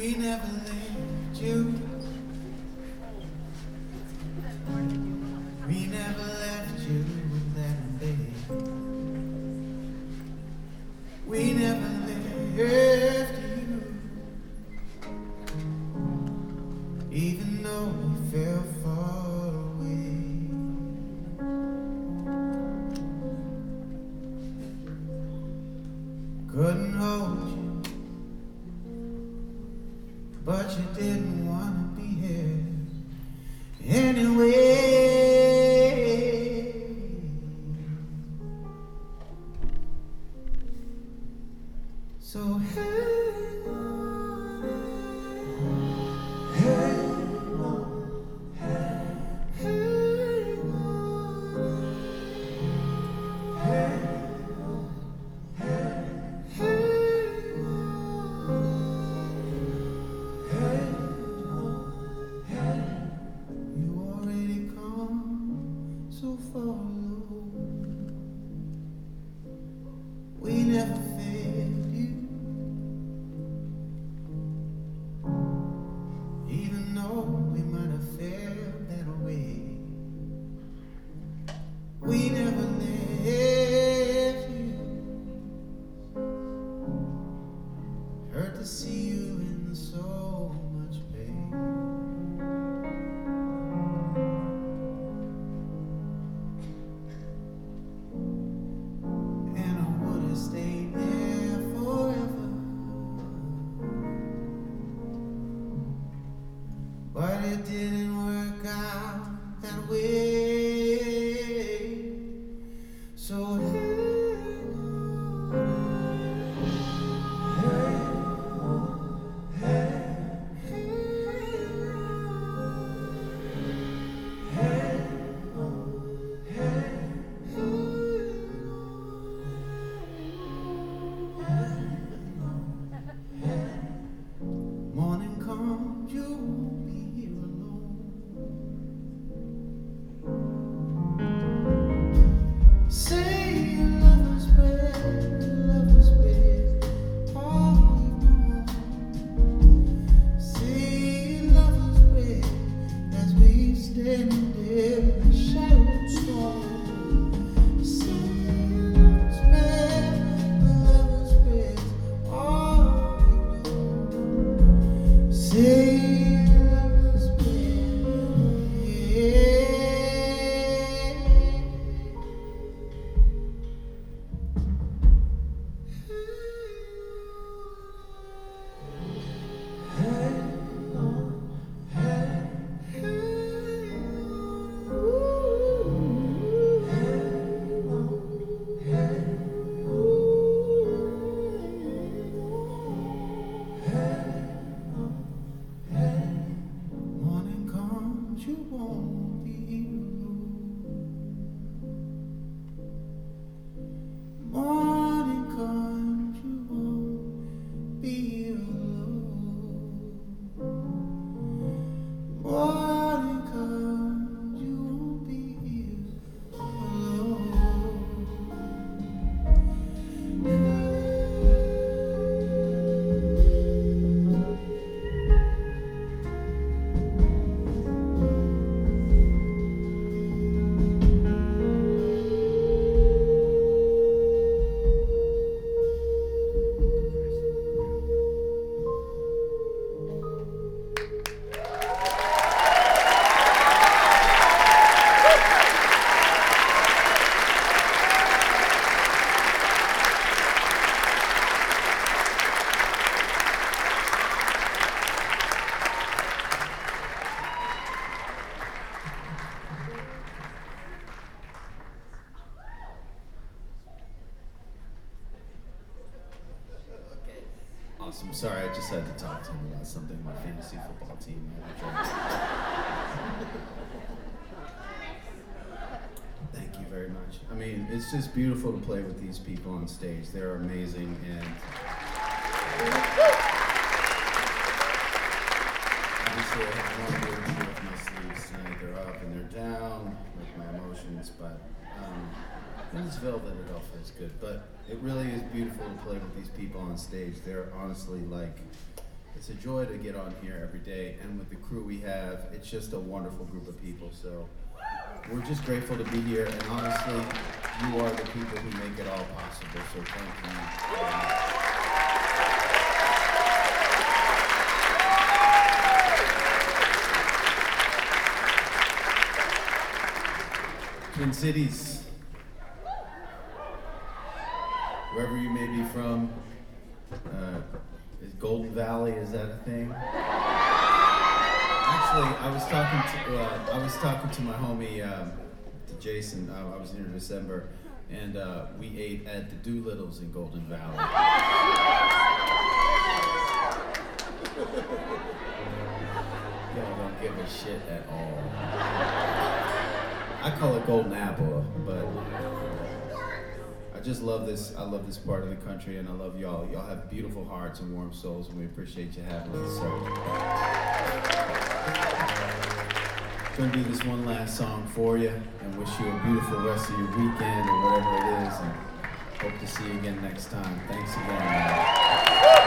We never left you. We never left you that day. We never left you, even though we fell far away. Couldn't hold you, but you didn't want to be here anyway. So hang on, hang on, hang on, hang on, hang on. You already come so far alone. We never failed you, even though we might have failed that way. We never left you. Hurt to see you in so much pain. And I would have stayed there forever, but it didn't work out that way. So hang on, hang on, hang on, hang on, morning comes, you won't be here alone. Say your lover's bed, all alone. Say your lover's bed as we stand there in the shadow storm. Say your lover's bed, all alone. Say your lover's bed, yeah. Hang on, hang morning comes, you won't be alone. Morning comes, you won't be alone. Morning comes, you won't be alone. Awesome. Sorry, I just had to talk to him about something. My fantasy football team. Thank you very much. I mean, it's just beautiful to play with these people on stage. They're amazing, and obviously I have one word to do with my sleeves tonight. They're up and they're down with my emotions, but in this velvet it all feels good. But it really is beautiful to play with these people on stage. They're honestly like it's a joy to get on here every day, and with the crew we have, it's just a wonderful group of people. So we're just grateful to be here, and honestly, you are the people who make it all possible. So thank you very much. Twin Cities, wherever you may be from, is Golden Valley, is that a thing? Actually, I was talking to my homie, to Jason. I was here in December, and we ate at the Doolittles in Golden Valley. Y'all don't give a shit at all. I call it Golden Apple, but I just love this. I love this part of the country, and I love y'all. Y'all have beautiful hearts and warm souls, and we appreciate you having us. So, I'm gonna do this one last song for you, and wish you a beautiful rest of your weekend or whatever it is, and hope to see you again next time. Thanks again, man.